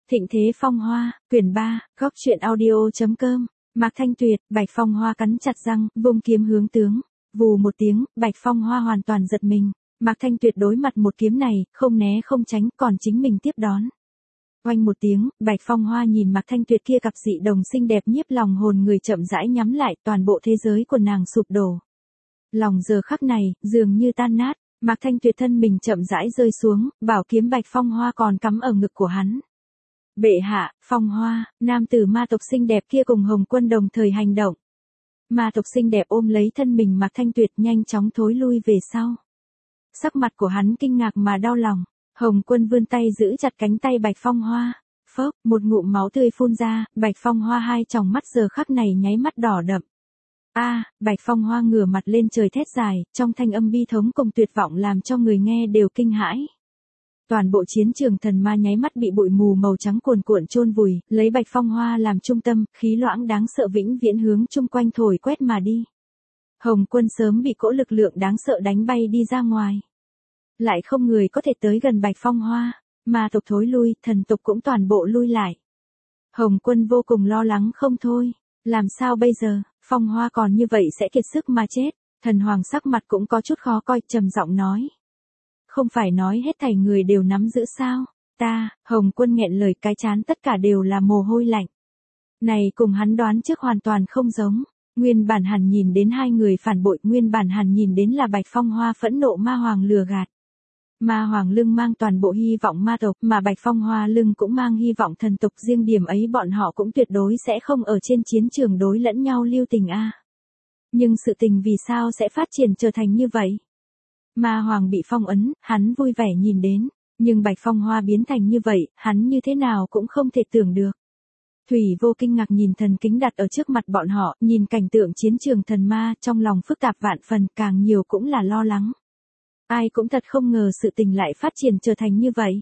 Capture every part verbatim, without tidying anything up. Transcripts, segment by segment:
Thịnh thế phong hoa, quyển ba, góc truyện audio.com, Mạc Thanh Tuyệt, Bạch Phong Hoa cắn chặt răng, vung kiếm hướng tướng. Vù một tiếng, Bạch Phong Hoa hoàn toàn giật mình. Mạc Thanh Tuyệt đối mặt một kiếm này, không né không tránh, còn chính mình tiếp đón. Oanh một tiếng, Bạch Phong Hoa nhìn Mạc Thanh Tuyệt kia cặp dị đồng xinh đẹp nhiếp lòng hồn người chậm rãi nhắm lại, toàn bộ thế giới của nàng sụp đổ. Lòng giờ khắc này, dường như tan nát, Mạc Thanh Tuyệt thân mình chậm rãi rơi xuống, bảo kiếm Bạch Phong Hoa còn cắm ở ngực của hắn. Bệ hạ, Phong Hoa, nam tử ma tộc xinh đẹp kia cùng Hồng Quân đồng thời hành động. Ma tộc xinh đẹp ôm lấy thân mình Mạc Thanh Tuyệt nhanh chóng thối lui về sau. Sắc mặt của hắn kinh ngạc mà đau lòng. Hồng Quân vươn tay giữ chặt cánh tay Bạch Phong Hoa. Phốc, một ngụm máu tươi phun ra, Bạch Phong Hoa hai tròng mắt giờ khắc này nháy mắt đỏ đậm. A, à, Bạch Phong Hoa ngửa mặt lên trời thét dài, trong thanh âm bi thống cùng tuyệt vọng làm cho người nghe đều kinh hãi. Toàn bộ chiến trường thần ma nháy mắt bị bụi mù màu trắng cuồn cuộn chôn vùi, lấy Bạch Phong Hoa làm trung tâm, khí loãng đáng sợ vĩnh viễn hướng chung quanh thổi quét mà đi. Hồng Quân sớm bị cỗ lực lượng đáng sợ đánh bay đi ra ngoài. Lại không người có thể tới gần Bạch Phong Hoa, ma tộc thối lui, thần tộc cũng toàn bộ lui lại. Hồng Quân vô cùng lo lắng không thôi, làm sao bây giờ, Phong Hoa còn như vậy sẽ kiệt sức mà chết. Thần Hoàng sắc mặt cũng có chút khó coi, trầm giọng nói. Không phải nói hết thảy người đều nắm giữ sao? Ta, Hồng Quân nghẹn lời, cái chán tất cả đều là mồ hôi lạnh. Này cùng hắn đoán trước hoàn toàn không giống. Nguyên bản hẳn nhìn đến hai người phản bội, nguyên bản hẳn nhìn đến là Bạch Phong Hoa phẫn nộ ma hoàng lừa gạt. Ma hoàng lưng mang toàn bộ hy vọng ma tộc, mà Bạch Phong Hoa lưng cũng mang hy vọng thần tộc, riêng điểm ấy bọn họ cũng tuyệt đối sẽ không ở trên chiến trường đối lẫn nhau lưu tình a. À. Nhưng sự tình vì sao sẽ phát triển trở thành như vậy? Ma hoàng bị phong ấn, hắn vui vẻ nhìn đến, nhưng Bạch Phong Hoa biến thành như vậy, hắn như thế nào cũng không thể tưởng được. Thủy Vô kinh ngạc nhìn thần kính đặt ở trước mặt bọn họ, nhìn cảnh tượng chiến trường thần ma, trong lòng phức tạp vạn phần, càng nhiều cũng là lo lắng. Ai cũng thật không ngờ sự tình lại phát triển trở thành như vậy.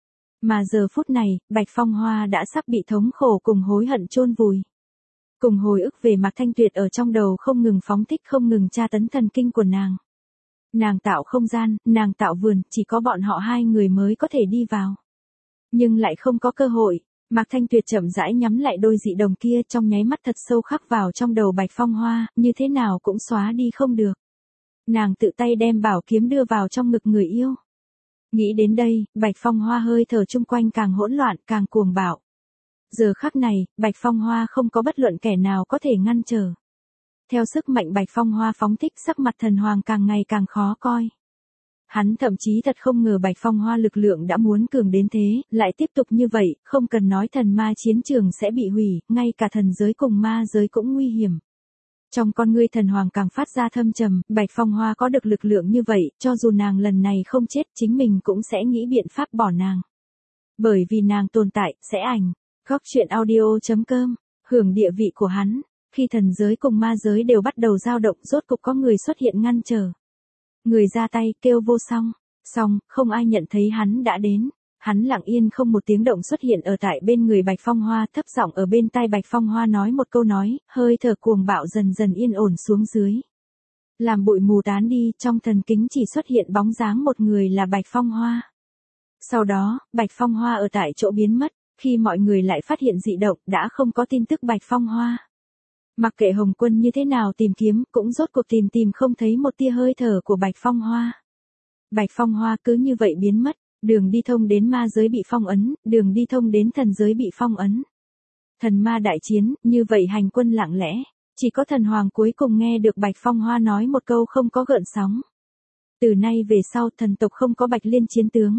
Mà giờ phút này, Bạch Phong Hoa đã sắp bị thống khổ cùng hối hận chôn vùi. Cùng hồi ức về Mạc Thanh Tuyệt ở trong đầu không ngừng phóng thích, không ngừng tra tấn thần kinh của nàng. Nàng tạo không gian, nàng tạo vườn, chỉ có bọn họ hai người mới có thể đi vào. Nhưng lại không có cơ hội. Mạc Thanh Tuyệt chậm rãi nhắm lại đôi dị đồng kia, trong nháy mắt thật sâu khắc vào trong đầu Bạch Phong Hoa, như thế nào cũng xóa đi không được. Nàng tự tay đem bảo kiếm đưa vào trong ngực người yêu. Nghĩ đến đây, Bạch Phong Hoa hơi thở chung quanh càng hỗn loạn, càng cuồng bạo. Giờ khắc này, Bạch Phong Hoa không có bất luận kẻ nào có thể ngăn trở. Theo sức mạnh Bạch Phong Hoa phóng thích, sắc mặt thần hoàng càng ngày càng khó coi. Hắn thậm chí thật không ngờ Bạch Phong Hoa lực lượng đã muốn cường đến thế, lại tiếp tục như vậy, không cần nói thần ma chiến trường sẽ bị hủy, ngay cả thần giới cùng ma giới cũng nguy hiểm. Trong con ngươi thần hoàng càng phát ra thâm trầm, Bạch Phong Hoa có được lực lượng như vậy, cho dù nàng lần này không chết, chính mình cũng sẽ nghĩ biện pháp bỏ nàng. Bởi vì nàng tồn tại, sẽ ảnh. Góc truyện audio.com, hưởng địa vị của hắn. Khi thần giới cùng ma giới đều bắt đầu dao động, rốt cục có người xuất hiện ngăn trở. Người ra tay, kêu vô song. Song, không ai nhận thấy hắn đã đến. Hắn lặng yên không một tiếng động xuất hiện ở tại bên người Bạch Phong Hoa, thấp giọng ở bên tai Bạch Phong Hoa nói một câu nói, hơi thở cuồng bạo dần dần yên ổn xuống dưới. Làm bụi mù tán đi, trong thần kính chỉ xuất hiện bóng dáng một người là Bạch Phong Hoa. Sau đó, Bạch Phong Hoa ở tại chỗ biến mất, khi mọi người lại phát hiện dị động, đã không có tin tức Bạch Phong Hoa. Mặc kệ Hồng Quân như thế nào tìm kiếm, cũng rốt cuộc tìm tìm không thấy một tia hơi thở của Bạch Phong Hoa. Bạch Phong Hoa cứ như vậy biến mất, đường đi thông đến ma giới bị phong ấn, đường đi thông đến thần giới bị phong ấn. Thần ma đại chiến, như vậy hành quân lặng lẽ, chỉ có thần hoàng cuối cùng nghe được Bạch Phong Hoa nói một câu không có gợn sóng. Từ nay về sau thần tộc không có Bạch Liên chiến tướng.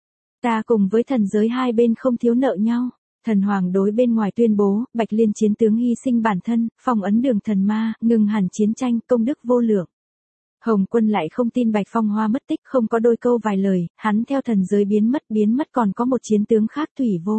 Ta cùng với thần giới hai bên không thiếu nợ nhau. Thần hoàng đối bên ngoài tuyên bố, Bạch Liên chiến tướng hy sinh bản thân, phong ấn đường thần ma, ngừng hẳn chiến tranh, công đức vô lượng. Hồng Quân lại không tin Bạch Phong Hoa mất tích, không có đôi câu vài lời, hắn theo thần giới biến mất, biến mất còn có một chiến tướng khác Thủy Vô.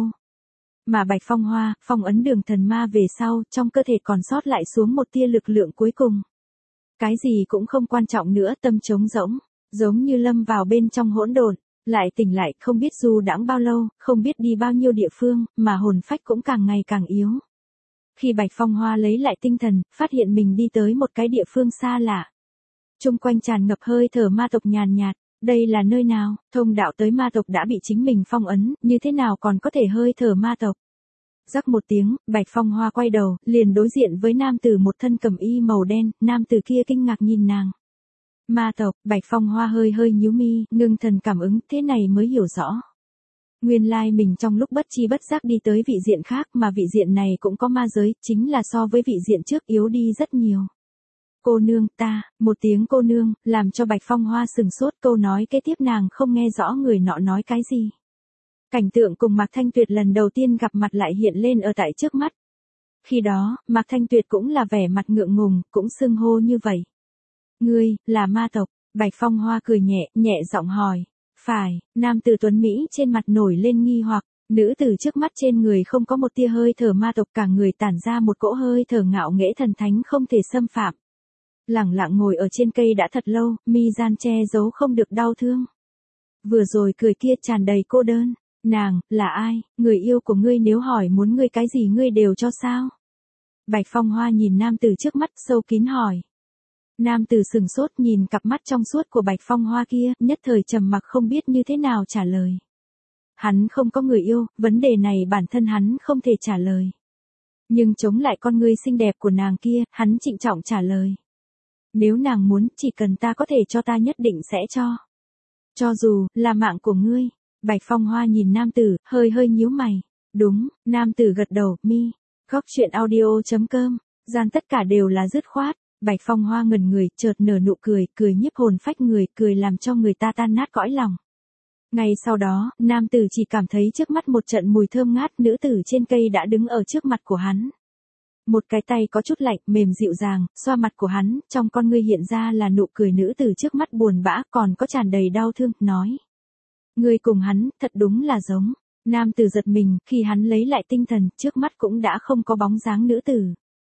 Mà Bạch Phong Hoa, phong ấn đường thần ma về sau, trong cơ thể còn sót lại xuống một tia lực lượng cuối cùng. Cái gì cũng không quan trọng nữa, tâm trống rỗng, giống như lâm vào bên trong hỗn độn. Lại tỉnh lại, không biết du đãng bao lâu, không biết đi bao nhiêu địa phương, mà hồn phách cũng càng ngày càng yếu. Khi Bạch Phong Hoa lấy lại tinh thần, phát hiện mình đi tới một cái địa phương xa lạ. Trung quanh tràn ngập hơi thở ma tộc nhàn nhạt, Đây là nơi nào? Thông đạo tới ma tộc đã bị chính mình phong ấn, như thế nào còn có thể hơi thở ma tộc? Rắc một tiếng, Bạch Phong Hoa quay đầu, liền đối diện với nam tử một thân cẩm y màu đen, nam tử kia kinh ngạc nhìn nàng. Ma tộc, Bạch Phong Hoa hơi hơi nhíu mi, ngưng thần cảm ứng, thế này mới hiểu rõ. Nguyên lai mình trong lúc bất chi bất giác đi tới vị diện khác mà vị diện này cũng có ma giới, chính là so với vị diện trước yếu đi rất nhiều. Cô nương, ta, một tiếng cô nương, làm cho Bạch Phong Hoa sừng sốt, câu nói kế tiếp nàng không nghe rõ người nọ nói cái gì. Cảnh tượng cùng Mạc Thanh Tuyệt lần đầu tiên gặp mặt lại hiện lên ở tại trước mắt. Khi đó, Mạc Thanh Tuyệt cũng là vẻ mặt ngượng ngùng, cũng xưng hô như vậy. Ngươi, là ma tộc, Bạch Phong Hoa cười nhẹ, nhẹ giọng hỏi. Phải, nam tử tuấn Mỹ trên mặt nổi lên nghi hoặc, nữ tử trước mắt trên người không có một tia hơi thở ma tộc, cả người tản ra một cỗ hơi thở ngạo nghễ thần thánh không thể xâm phạm. Lẳng lặng ngồi ở trên cây đã thật lâu, mi gian che giấu không được đau thương. Vừa rồi cười kia tràn đầy cô đơn. Nàng, là ai, người yêu của ngươi nếu hỏi muốn ngươi cái gì ngươi đều cho sao? Bạch Phong Hoa nhìn nam tử trước mắt sâu kín hỏi. Nam tử sừng sốt nhìn cặp mắt trong suốt của Bạch Phong Hoa kia, nhất thời trầm mặc không biết như thế nào trả lời. Hắn không có người yêu, vấn đề này bản thân hắn không thể trả lời. Nhưng chống lại con ngươi xinh đẹp của nàng kia, hắn trịnh trọng trả lời. Nếu nàng muốn, chỉ cần ta có thể cho ta nhất định sẽ cho. Cho dù, là mạng của ngươi. Bạch Phong Hoa nhìn nam tử, hơi hơi nhíu mày. Đúng, nam tử gật đầu, mi. Góc chuyện audio chấm com, gian tất cả đều là dứt khoát. Bạch Phong Hoa ngẩn người, chợt nở nụ cười, cười nhiếp hồn phách người, cười làm cho người ta tan nát cõi lòng. Ngay sau đó, nam tử chỉ cảm thấy trước mắt một trận mùi thơm ngát, nữ tử trên cây đã đứng ở trước mặt của hắn. Một cái tay có chút lạnh, mềm dịu dàng, xoa mặt của hắn, trong con ngươi hiện ra là nụ cười nữ tử trước mắt buồn bã, còn có tràn đầy đau thương, nói. Ngươi cùng hắn, thật đúng là giống. Nam tử giật mình, khi hắn lấy lại tinh thần, trước mắt cũng đã không có bóng dáng nữ tử.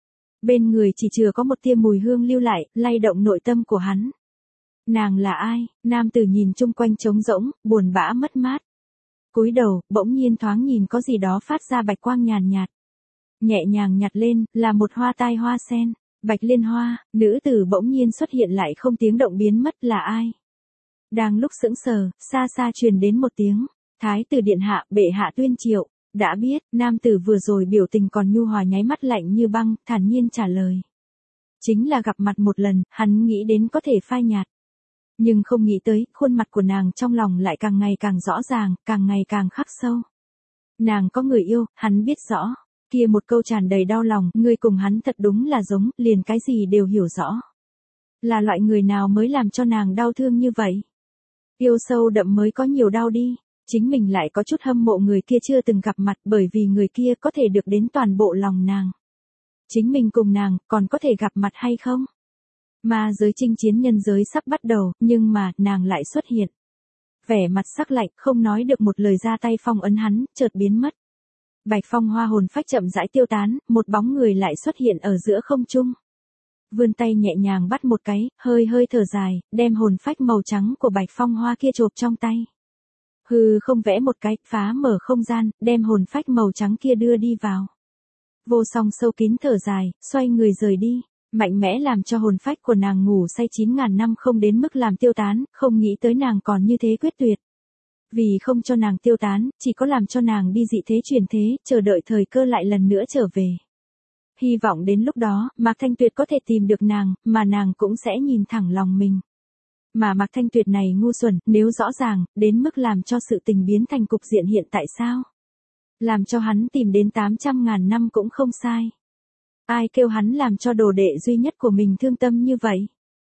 Bên người chỉ chừa có một tia mùi hương lưu lại, lay động nội tâm của hắn. Nàng là ai? Nam tử nhìn chung quanh trống rỗng, buồn bã mất mát. Cúi đầu, bỗng nhiên thoáng nhìn có gì đó phát ra bạch quang nhàn nhạt. Nhẹ nhàng nhặt lên, là một hoa tai hoa sen, bạch liên hoa, nữ tử bỗng nhiên xuất hiện lại không tiếng động biến mất, là ai? Đang lúc sững sờ, xa xa truyền đến một tiếng, thái tử điện hạ, bệ hạ tuyên triệu. Đã biết, nam tử vừa rồi biểu tình còn nhu hòa nháy mắt lạnh như băng, thản nhiên trả lời. Chính là gặp mặt một lần, hắn nghĩ đến có thể phai nhạt. Nhưng không nghĩ tới, khuôn mặt của nàng trong lòng lại càng ngày càng rõ ràng, càng ngày càng khắc sâu. Nàng có người yêu, hắn biết rõ. Kia một câu tràn đầy đau lòng, ngươi cùng hắn thật đúng là giống, liền cái gì đều hiểu rõ. Là loại người nào mới làm cho nàng đau thương như vậy? Yêu sâu đậm mới có nhiều đau đi. Chính mình lại có chút hâm mộ người kia chưa từng gặp mặt bởi vì người kia có thể được đến toàn bộ lòng nàng. Chính mình cùng nàng còn có thể gặp mặt hay không? Ma giới chinh chiến nhân giới sắp bắt đầu, nhưng mà nàng lại xuất hiện. Vẻ mặt sắc lạnh, không nói được một lời ra tay phong ấn hắn, chợt biến mất. Bạch Phong Hoa hồn phách chậm rãi tiêu tán, một bóng người lại xuất hiện ở giữa không trung. Vươn tay nhẹ nhàng bắt một cái, hơi hơi thở dài, đem hồn phách màu trắng của Bạch Phong Hoa kia chộp trong tay. Hừ không vẽ một cái, phá mở không gian, đem hồn phách màu trắng kia đưa đi vào. Vô song sâu kín thở dài, xoay người rời đi, mạnh mẽ làm cho hồn phách của nàng ngủ say chín ngàn năm không đến mức làm tiêu tán, không nghĩ tới nàng còn như thế quyết tuyệt. Vì không cho nàng tiêu tán, chỉ có làm cho nàng đi dị thế chuyển thế, chờ đợi thời cơ lại lần nữa trở về. Hy vọng đến lúc đó, Mạc Thanh Tuyệt có thể tìm được nàng, mà nàng cũng sẽ nhìn thẳng lòng mình. Mà Mạc Thanh Tuyệt này ngu xuẩn, nếu rõ ràng, đến mức làm cho sự tình biến thành cục diện hiện tại sao? Làm cho hắn tìm đến tám trăm ngàn năm cũng không sai. Ai kêu hắn làm cho đồ đệ duy nhất của mình thương tâm như vậy?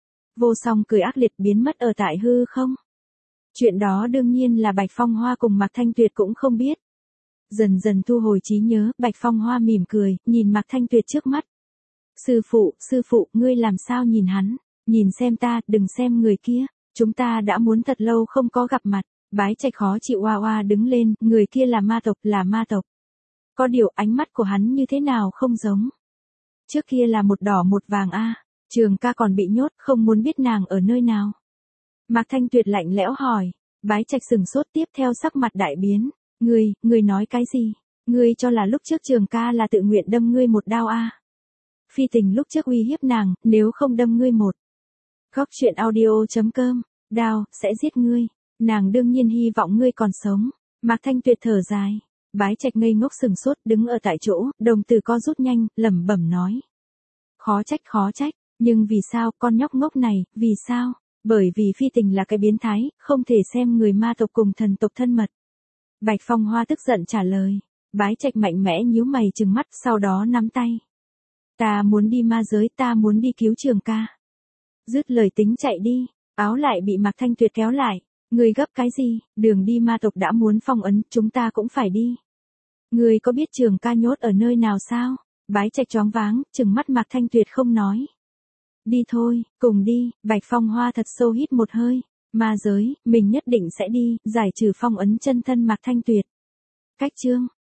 Vô song cười ác liệt biến mất ở tại hư không? Chuyện đó đương nhiên là Bạch Phong Hoa cùng Mạc Thanh Tuyệt cũng không biết. Dần dần thu hồi trí nhớ, Bạch Phong Hoa mỉm cười, nhìn Mạc Thanh Tuyệt trước mắt. Sư phụ, sư phụ, ngươi làm sao nhìn hắn? Nhìn xem ta, đừng xem người kia. Chúng ta đã muốn thật lâu không có gặp mặt. Bái Trạch khó chịu oa oa đứng lên, người kia là ma tộc, là ma tộc. Có điều ánh mắt của hắn như thế nào không giống. Trước kia là một đỏ một vàng a, Trường ca còn bị nhốt, không muốn biết nàng ở nơi nào. Mạc Thanh Tuyệt lạnh lẽo hỏi. Bái Trạch sừng sốt tiếp theo sắc mặt đại biến. Ngươi, ngươi nói cái gì? Ngươi cho là lúc trước Trường ca là tự nguyện đâm ngươi một đao a? Phi tình lúc trước uy hiếp nàng, nếu không đâm ngươi một. Góc chuyện audio chấm com đao, sẽ giết ngươi. Nàng đương nhiên hy vọng ngươi còn sống. Mạc Thanh Tuyệt thở dài. Bái Trạch ngây ngốc sừng sốt, đứng ở tại chỗ, đồng tử co rút nhanh, lẩm bẩm nói. Khó trách khó trách, nhưng vì sao, con nhóc ngốc này, vì sao? Bởi vì phi tình là cái biến thái, không thể xem người ma tộc cùng thần tộc thân mật. Bạch Phong Hoa tức giận trả lời. Bái Trạch mạnh mẽ nhíu mày trừng mắt, sau đó nắm tay. Ta muốn đi ma giới, ta muốn đi cứu Trường ca. Dứt lời tính chạy đi, áo lại bị Mạc Thanh Tuyệt kéo lại. Ngươi gấp cái gì, đường đi ma tộc đã muốn phong ấn, chúng ta cũng phải đi. Ngươi có biết Trường ca nhốt ở nơi nào sao? Bái Trạch choáng váng, trừng mắt Mạc Thanh Tuyệt không nói. Đi thôi, cùng đi. Bạch Phong Hoa thật sâu hít một hơi. Ma giới, mình nhất định sẽ đi, giải trừ phong ấn chân thân Mạc Thanh Tuyệt. Cách chương